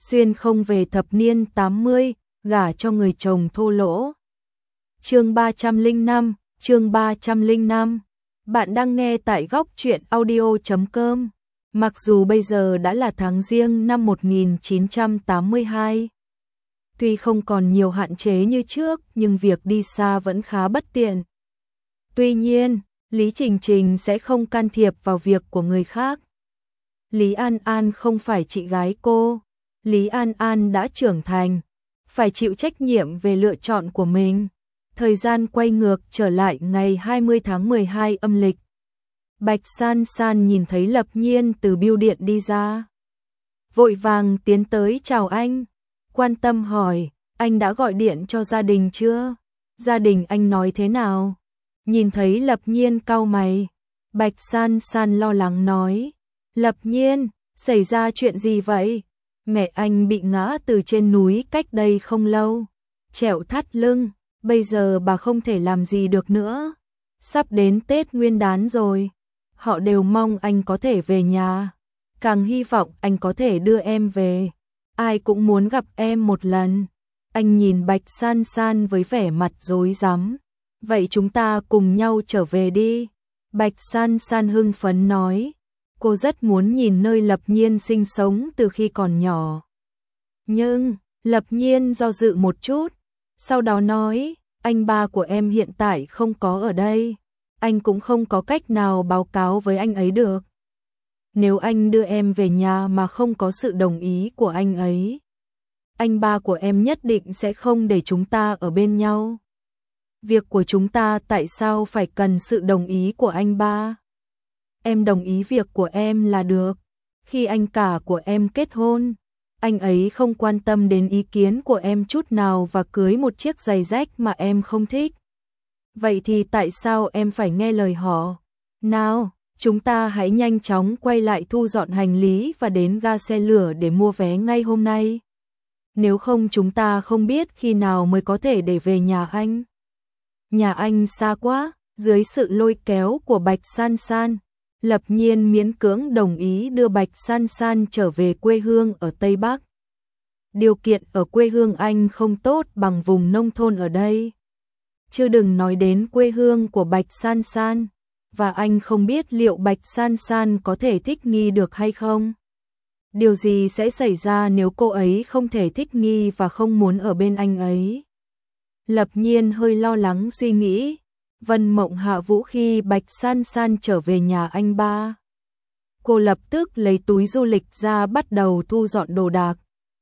xuyên không về thập niên 80, gả cho người chồng thô lỗ. Chương 305, chương 305. Bạn đang nghe tại góc truyện audio.com. Mặc dù bây giờ đã là tháng Giêng năm 1982, tuy không còn nhiều hạn chế như trước, nhưng việc đi xa vẫn khá bất tiện. Tuy nhiên, Lý Trình Trình sẽ không can thiệp vào việc của người khác. Lý An An không phải chị gái cô. Lý An An đã trưởng thành, phải chịu trách nhiệm về lựa chọn của mình. Thời gian quay ngược trở lại ngày 20 tháng 12 âm lịch. Bạch San San nhìn thấy Lập Nhiên từ bưu điện đi ra, vội vàng tiến tới chào anh, quan tâm hỏi, anh đã gọi điện cho gia đình chưa? Gia đình anh nói thế nào? Nhìn thấy Lập Nhiên cau mày, Bạch San San lo lắng nói, Lập Nhiên, xảy ra chuyện gì vậy? Mẹ anh bị ngã từ trên núi cách đây không lâu, trẹo thắt lưng, bây giờ bà không thể làm gì được nữa. Sắp đến Tết Nguyên đán rồi, họ đều mong anh có thể về nhà, càng hy vọng anh có thể đưa em về. Ai cũng muốn gặp em một lần. Anh nhìn Bạch San San với vẻ mặt rối rắm. Vậy chúng ta cùng nhau trở về đi. Bạch San San hưng phấn nói. Cô rất muốn nhìn nơi Lập Nhiên sinh sống từ khi còn nhỏ. Nhưng, Lập Nhiên do dự một chút, sau đó nói, anh ba của em hiện tại không có ở đây. Anh cũng không có cách nào báo cáo với anh ấy được. Nếu anh đưa em về nhà mà không có sự đồng ý của anh ấy, anh ba của em nhất định sẽ không để chúng ta ở bên nhau. Việc của chúng ta tại sao phải cần sự đồng ý của anh ba? Em đồng ý việc của em là được. Khi anh cả của em kết hôn, anh ấy không quan tâm đến ý kiến của em chút nào và cưới một chiếc giày rách mà em không thích. Vậy thì tại sao em phải nghe lời họ? Nào, chúng ta hãy nhanh chóng quay lại thu dọn hành lý và đến ga xe lửa để mua vé ngay hôm nay. Nếu không chúng ta không biết khi nào mới có thể để về nhà anh. Nhà anh xa quá. Dưới sự lôi kéo của Bạch San San, Lập Nhiên miễn cưỡng đồng ý đưa Bạch San San trở về quê hương ở Tây Bắc. Điều kiện ở quê hương anh không tốt bằng vùng nông thôn ở đây. Chứ đừng nói đến quê hương của Bạch San San, và anh không biết liệu Bạch San San có thể thích nghi được hay không. Điều gì sẽ xảy ra nếu cô ấy không thể thích nghi và không muốn ở bên anh ấy? Lập Nhiên hơi lo lắng suy nghĩ. Vân Mộng hạ vũ khi Bạch San San trở về nhà anh ba. Cô lập tức lấy túi du lịch ra bắt đầu thu dọn đồ đạc.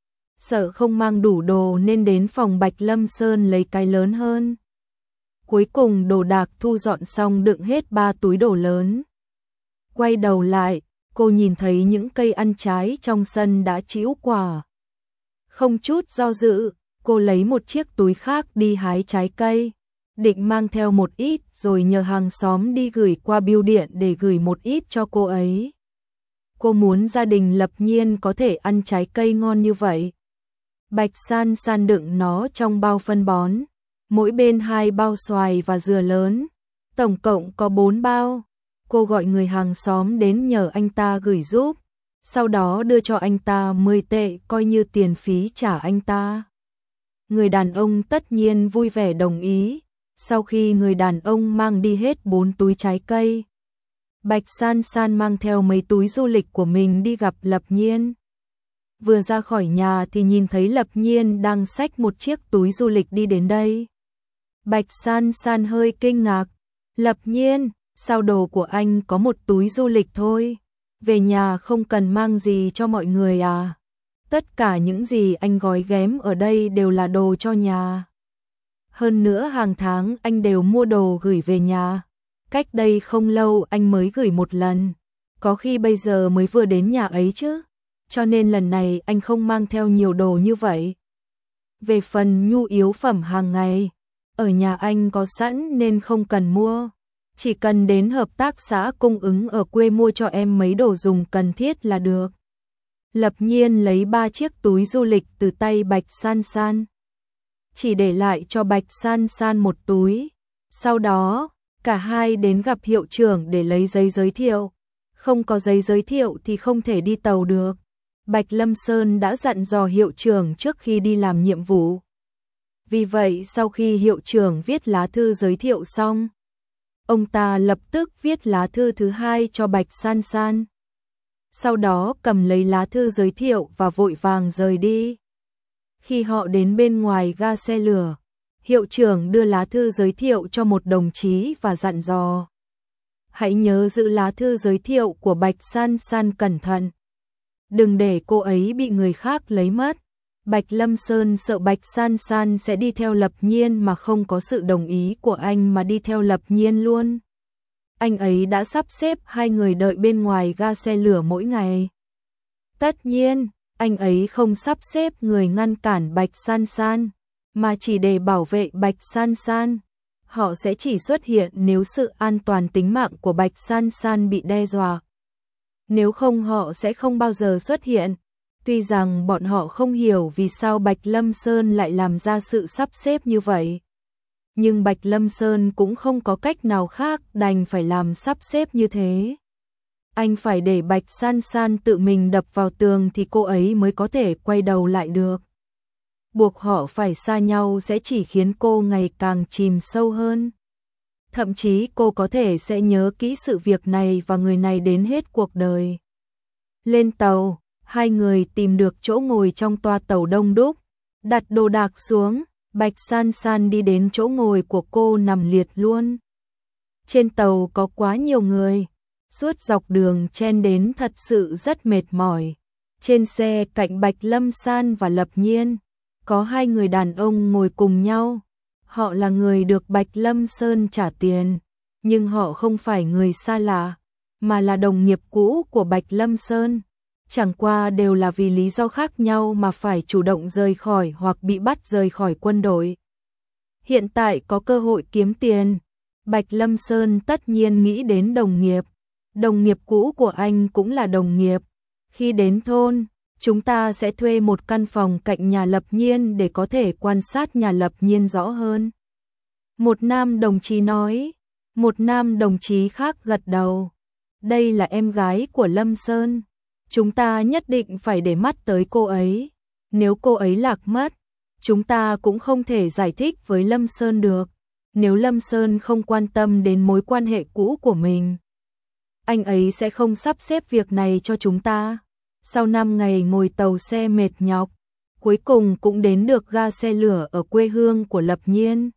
Sợ không mang đủ đồ nên đến phòng Bạch Lâm Sơn lấy cái lớn hơn. Cuối cùng đồ đạc thu dọn xong đựng hết 3 túi đồ lớn. Quay đầu lại, cô nhìn thấy những cây ăn trái trong sân đã trĩu quả. Không chút do dự, cô lấy một chiếc túi khác đi hái trái cây. Định mang theo một ít rồi nhờ hàng xóm đi gửi qua bưu điện để gửi một ít cho cô ấy. Cô muốn gia đình Lập Nhiên có thể ăn trái cây ngon như vậy. Bạch San San đựng nó trong bao phân bón, mỗi bên 2 bao xoài và dừa lớn, tổng cộng có 4 bao. Cô gọi người hàng xóm đến nhờ anh ta gửi giúp, sau đó đưa cho anh ta 10 tệ coi như tiền phí trả anh ta. Người đàn ông tất nhiên vui vẻ đồng ý. Sau khi người đàn ông mang đi hết 4 túi trái cây, Bạch San San mang theo mấy túi du lịch của mình đi gặp Lập Nhiên. Vừa ra khỏi nhà thì nhìn thấy Lập Nhiên đang xách một chiếc túi du lịch đi đến đây. Bạch San San hơi kinh ngạc. Lập Nhiên, sao đồ của anh có một túi du lịch thôi? Về nhà không cần mang gì cho mọi người à? Tất cả những gì anh gói ghém ở đây đều là đồ cho nhà. Hơn nữa hàng tháng anh đều mua đồ gửi về nhà. Cách đây không lâu anh mới gửi một lần. Có khi bây giờ mới vừa đến nhà ấy chứ. Cho nên lần này anh không mang theo nhiều đồ như vậy. Về phần nhu yếu phẩm hàng ngày, ở nhà anh có sẵn nên không cần mua. Chỉ cần đến hợp tác xã cung ứng ở quê mua cho em mấy đồ dùng cần thiết là được. Lập Nhiên lấy 3 chiếc túi du lịch từ tay Bạch San San. Chỉ để lại cho Bạch San San một túi. Sau đó, cả hai đến gặp hiệu trưởng để lấy giấy giới thiệu. Không có giấy giới thiệu thì không thể đi tàu được. Bạch Lâm Sơn đã dặn dò hiệu trưởng trước khi đi làm nhiệm vụ. Vì vậy sau khi hiệu trưởng viết lá thư giới thiệu xong, ông ta lập tức viết lá thư thứ hai cho Bạch San San. Sau đó cầm lấy lá thư giới thiệu và vội vàng rời đi. Khi họ đến bên ngoài ga xe lửa, hiệu trưởng đưa lá thư giới thiệu cho một đồng chí và dặn dò: hãy nhớ giữ lá thư giới thiệu của Bạch San San cẩn thận. Đừng để cô ấy bị người khác lấy mất. Bạch Lâm Sơn sợ Bạch San San sẽ đi theo Lập Nhiên mà không có sự đồng ý của anh mà đi theo Lập Nhiên luôn. Anh ấy đã sắp xếp hai người đợi bên ngoài ga xe lửa mỗi ngày. Tất nhiên, anh ấy không sắp xếp người ngăn cản Bạch San San, mà chỉ để bảo vệ Bạch San San. Họ sẽ chỉ xuất hiện nếu sự an toàn tính mạng của Bạch San San bị đe dọa. Nếu không họ sẽ không bao giờ xuất hiện. Tuy rằng bọn họ không hiểu vì sao Bạch Lâm Sơn lại làm ra sự sắp xếp như vậy. Nhưng Bạch Lâm Sơn cũng không có cách nào khác, đành phải làm sắp xếp như thế. Anh phải để Bạch San San tự mình đập vào tường thì cô ấy mới có thể quay đầu lại được. Buộc họ phải xa nhau sẽ chỉ khiến cô ngày càng chìm sâu hơn. Thậm chí cô có thể sẽ nhớ kỹ sự việc này và người này đến hết cuộc đời. Lên tàu, hai người tìm được chỗ ngồi trong toa tàu đông đúc, đặt đồ đạc xuống, Bạch San San đi đến chỗ ngồi của cô nằm liệt luôn. Trên tàu có quá nhiều người, suốt dọc đường chen đến thật sự rất mệt mỏi. Trên xe cạnh Bạch Lâm San và Lập Nhiên, có hai người đàn ông ngồi cùng nhau. Họ là người được Bạch Lâm Sơn trả tiền, nhưng họ không phải người xa lạ, mà là đồng nghiệp cũ của Bạch Lâm Sơn. Chẳng qua đều là vì lý do khác nhau mà phải chủ động rời khỏi hoặc bị bắt rời khỏi quân đội. Hiện tại có cơ hội kiếm tiền, Bạch Lâm Sơn tất nhiên nghĩ đến đồng nghiệp. Đồng nghiệp cũ của anh cũng là đồng nghiệp. Khi đến thôn, chúng ta sẽ thuê một căn phòng cạnh nhà Lập Nhiên để có thể quan sát nhà Lập Nhiên rõ hơn. Một nam đồng chí nói, một nam đồng chí khác gật đầu. Đây là em gái của Lâm Sơn. Chúng ta nhất định phải để mắt tới cô ấy. Nếu cô ấy lạc mất, chúng ta cũng không thể giải thích với Lâm Sơn được. Nếu Lâm Sơn không quan tâm đến mối quan hệ cũ của mình, anh ấy sẽ không sắp xếp việc này cho chúng ta. Sau 5 ngày ngồi tàu xe mệt nhọc, cuối cùng cũng đến được ga xe lửa ở quê hương của Lập Nhiên.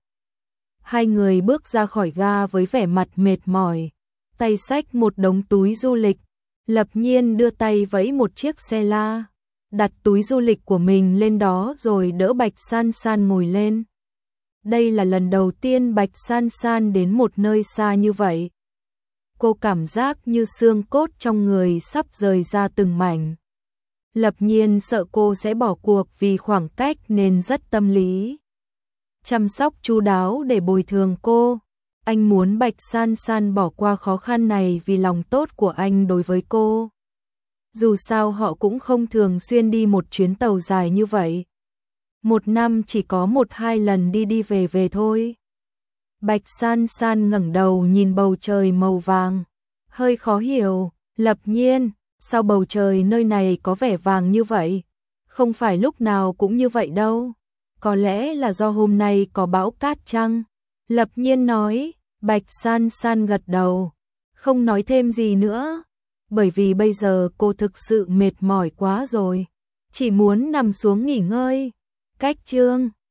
Hai người bước ra khỏi ga với vẻ mặt mệt mỏi, tay xách một đống túi du lịch. Lập Nhiên đưa tay vẫy một chiếc xe la, đặt túi du lịch của mình lên đó rồi đỡ Bạch San San ngồi lên. Đây là lần đầu tiên Bạch San San đến một nơi xa như vậy. Cô cảm giác như xương cốt trong người sắp rời ra từng mảnh. Lập Nhiên sợ cô sẽ bỏ cuộc vì khoảng cách nên rất tâm lý, chăm sóc chu đáo để bồi thường cô. Anh muốn Bạch San San bỏ qua khó khăn này vì lòng tốt của anh đối với cô. Dù sao họ cũng không thường xuyên đi một chuyến tàu dài như vậy. Một năm chỉ có 1-2 lần đi đi về về thôi. Bạch San San ngẩng đầu nhìn bầu trời màu vàng, hơi khó hiểu. Lập Nhiên, sao bầu trời nơi này có vẻ vàng như vậy? Không phải lúc nào cũng như vậy đâu. Có lẽ là do hôm nay có bão cát chăng? Lập Nhiên nói. Bạch San San gật đầu, không nói thêm gì nữa, bởi vì bây giờ cô thực sự mệt mỏi quá rồi, chỉ muốn nằm xuống nghỉ ngơi. Cách chương